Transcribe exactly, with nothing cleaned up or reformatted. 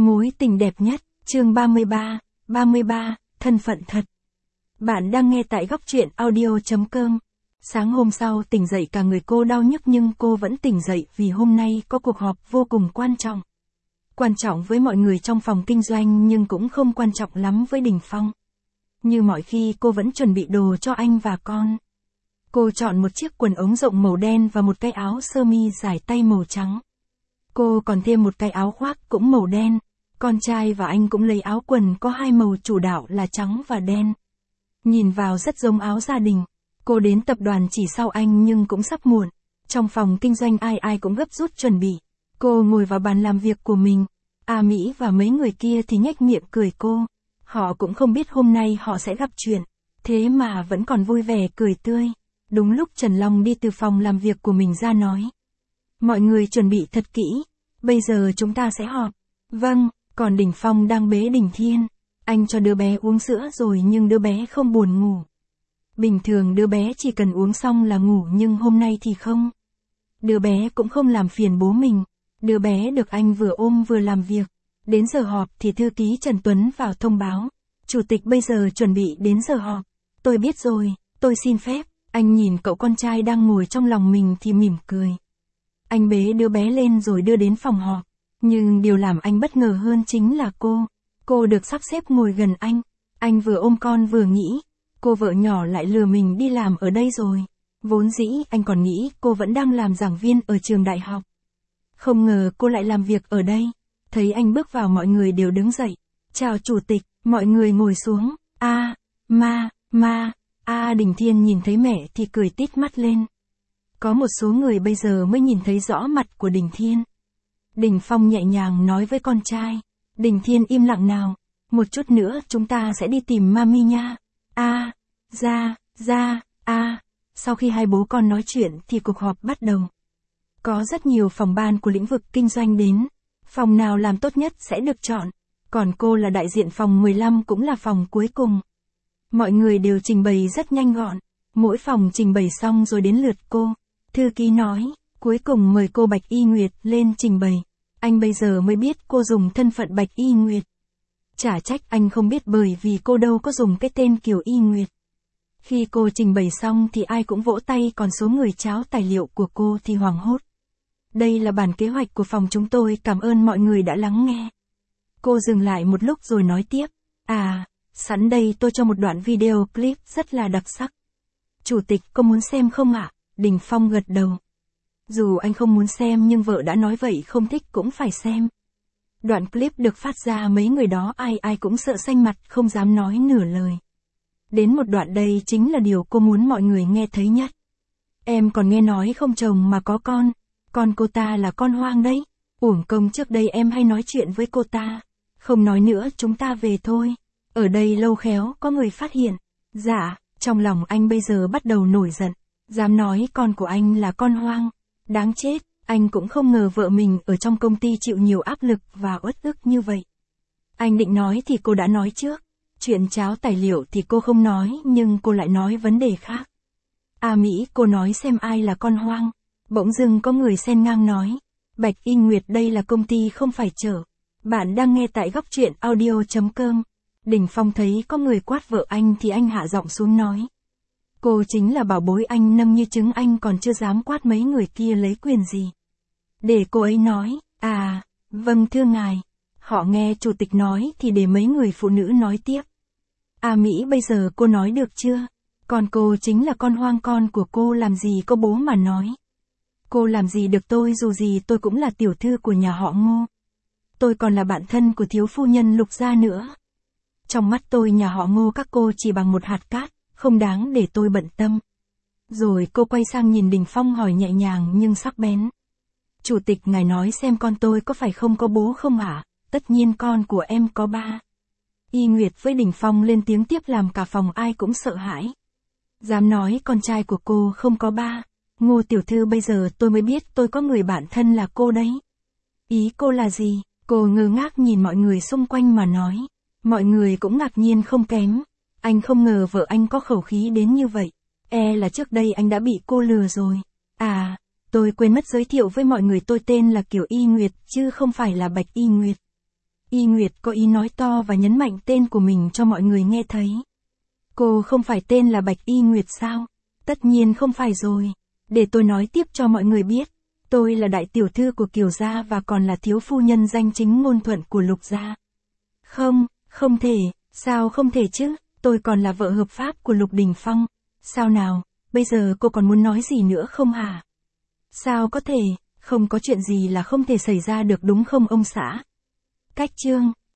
Mối tình đẹp nhất, chương ba mươi ba, ba mươi ba, thân phận thật. Bạn đang nghe tại góc truyện audio.com. Sáng hôm sau tỉnh dậy cả người cô đau nhức nhưng cô vẫn tỉnh dậy vì hôm nay có cuộc họp vô cùng quan trọng. Quan trọng với mọi người trong phòng kinh doanh nhưng cũng không quan trọng lắm với Đình Phong. Như mọi khi cô vẫn chuẩn bị đồ cho anh và con. Cô chọn một chiếc quần ống rộng màu đen và một cái áo sơ mi dài tay màu trắng. Cô còn thêm một cái áo khoác cũng màu đen. Con trai và anh cũng lấy áo quần có hai màu chủ đạo là trắng và đen. Nhìn vào rất giống áo gia đình. Cô đến tập đoàn chỉ sau anh nhưng cũng sắp muộn. Trong phòng kinh doanh ai ai cũng gấp rút chuẩn bị. Cô ngồi vào bàn làm việc của mình. A Mỹ và mấy người kia thì nhếch miệng cười cô. Họ cũng không biết hôm nay họ sẽ gặp chuyện. Thế mà vẫn còn vui vẻ cười tươi. Đúng lúc Trần Long đi từ phòng làm việc của mình ra nói. Mọi người chuẩn bị thật kỹ. Bây giờ chúng ta sẽ họp. Vâng, còn Đình Phong đang bế Đình Thiên. Anh cho đứa bé uống sữa rồi nhưng đứa bé không buồn ngủ. Bình thường đứa bé chỉ cần uống xong là ngủ nhưng hôm nay thì không. Đứa bé cũng không làm phiền bố mình. Đứa bé được anh vừa ôm vừa làm việc. Đến giờ họp thì thư ký Trần Tuấn vào thông báo. Chủ tịch bây giờ chuẩn bị đến giờ họp. Tôi biết rồi, tôi xin phép. Anh nhìn cậu con trai đang ngồi trong lòng mình thì mỉm cười. Anh bế đứa bé lên rồi đưa đến phòng họp. Nhưng điều làm anh bất ngờ hơn chính là cô. Cô được sắp xếp ngồi gần anh. Anh vừa ôm con vừa nghĩ. Cô vợ nhỏ lại lừa mình đi làm ở đây rồi. Vốn dĩ anh còn nghĩ cô vẫn đang làm giảng viên ở trường đại học. Không ngờ cô lại làm việc ở đây. Thấy anh bước vào mọi người đều đứng dậy. Chào chủ tịch, mọi người ngồi xuống. A, à, ma, ma, a à, Đình Thiên nhìn thấy mẹ thì cười tít mắt lên. Có một số người bây giờ mới nhìn thấy rõ mặt của Đình Thiên. Đình Phong nhẹ nhàng nói với con trai. Đình Thiên im lặng nào. Một chút nữa chúng ta sẽ đi tìm mami nha. A, à, ra, ra, a. À. Sau khi hai bố con nói chuyện thì cuộc họp bắt đầu. Có rất nhiều phòng ban của lĩnh vực kinh doanh đến. Phòng nào làm tốt nhất sẽ được chọn. Còn cô là đại diện phòng mười lăm cũng là phòng cuối cùng. Mọi người đều trình bày rất nhanh gọn. Mỗi phòng trình bày xong rồi đến lượt cô. Thư ký nói, cuối cùng mời cô Bạch Y Nguyệt lên trình bày. Anh bây giờ mới biết cô dùng thân phận Bạch Y Nguyệt. Chả trách anh không biết bởi vì cô đâu có dùng cái tên Kiều Y Nguyệt. Khi cô trình bày xong thì ai cũng vỗ tay còn số người tráo tài liệu của cô thì hoảng hốt. Đây là bản kế hoạch của phòng chúng tôi, cảm ơn mọi người đã lắng nghe. Cô dừng lại một lúc rồi nói tiếp. À, sẵn đây tôi cho một đoạn video clip rất là đặc sắc. Chủ tịch có muốn xem không ạ? Đình Phong gật đầu. Dù anh không muốn xem nhưng vợ đã nói vậy không thích cũng phải xem. Đoạn clip được phát ra mấy người đó ai ai cũng sợ xanh mặt không dám nói nửa lời. Đến một đoạn đây chính là điều cô muốn mọi người nghe thấy nhất. Em còn nghe nói không chồng mà có con. Con cô ta là con hoang đấy. Uổng công trước đây em hay nói chuyện với cô ta. Không nói nữa chúng ta về thôi. Ở đây lâu khéo có người phát hiện. Dạ, trong lòng anh bây giờ bắt đầu nổi giận. Dám nói con của anh là con hoang. Đáng chết, anh cũng không ngờ vợ mình ở trong công ty chịu nhiều áp lực và uất ức như vậy. Anh định nói thì cô đã nói trước. Chuyện tráo tài liệu thì cô không nói nhưng cô lại nói vấn đề khác. À Mỹ, cô nói xem ai là con hoang. Bỗng dưng có người xen ngang nói. Bạch Y Nguyệt đây là công ty không phải chợ. Bạn đang nghe tại góc truyện audio.com. Đình Phong thấy có người quát vợ anh thì anh hạ giọng xuống nói. Cô chính là bảo bối anh nâng như trứng, anh còn chưa dám quát mấy người kia lấy quyền gì. Để cô ấy nói. À, vâng thưa ngài. Họ nghe chủ tịch nói thì để mấy người phụ nữ nói tiếp. À Mỹ, bây giờ cô nói được chưa? Còn cô chính là con hoang, con của cô làm gì có bố mà nói. Cô làm gì được tôi, dù gì tôi cũng là tiểu thư của nhà họ Ngô. Tôi còn là bạn thân của thiếu phu nhân Lục gia nữa. Trong mắt tôi nhà họ Ngô các cô chỉ bằng một hạt cát, không đáng để tôi bận tâm. Rồi cô quay sang nhìn Đình Phong hỏi nhẹ nhàng nhưng sắc bén. Chủ tịch ngài nói xem con tôi có phải không có bố không ạ? À? Tất nhiên con của em có ba. Y Nguyệt với Đình Phong lên tiếng tiếp làm cả phòng ai cũng sợ hãi. Dám nói con trai của cô không có ba. Ngô tiểu thư bây giờ tôi mới biết tôi có người bạn thân là cô đấy. Ý cô là gì? Cô ngơ ngác nhìn mọi người xung quanh mà nói. Mọi người cũng ngạc nhiên không kém. Anh không ngờ vợ anh có khẩu khí đến như vậy. E là trước đây anh đã bị cô lừa rồi. À, tôi quên mất giới thiệu với mọi người, tôi tên là Kiều Y Nguyệt chứ không phải là Bạch Y Nguyệt. Y Nguyệt có ý nói to và nhấn mạnh tên của mình cho mọi người nghe thấy. Cô không phải tên là Bạch Y Nguyệt sao? Tất nhiên không phải rồi. Để tôi nói tiếp cho mọi người biết. Tôi là đại tiểu thư của Kiều gia và còn là thiếu phu nhân danh chính ngôn thuận của Lục gia. Không, không thể, sao không thể chứ, tôi còn là vợ hợp pháp của Lục Đình Phong. Sao nào, bây giờ cô còn muốn nói gì nữa không hả? Sao có thể, không có chuyện gì là không thể xảy ra được đúng không ông xã? Cách chương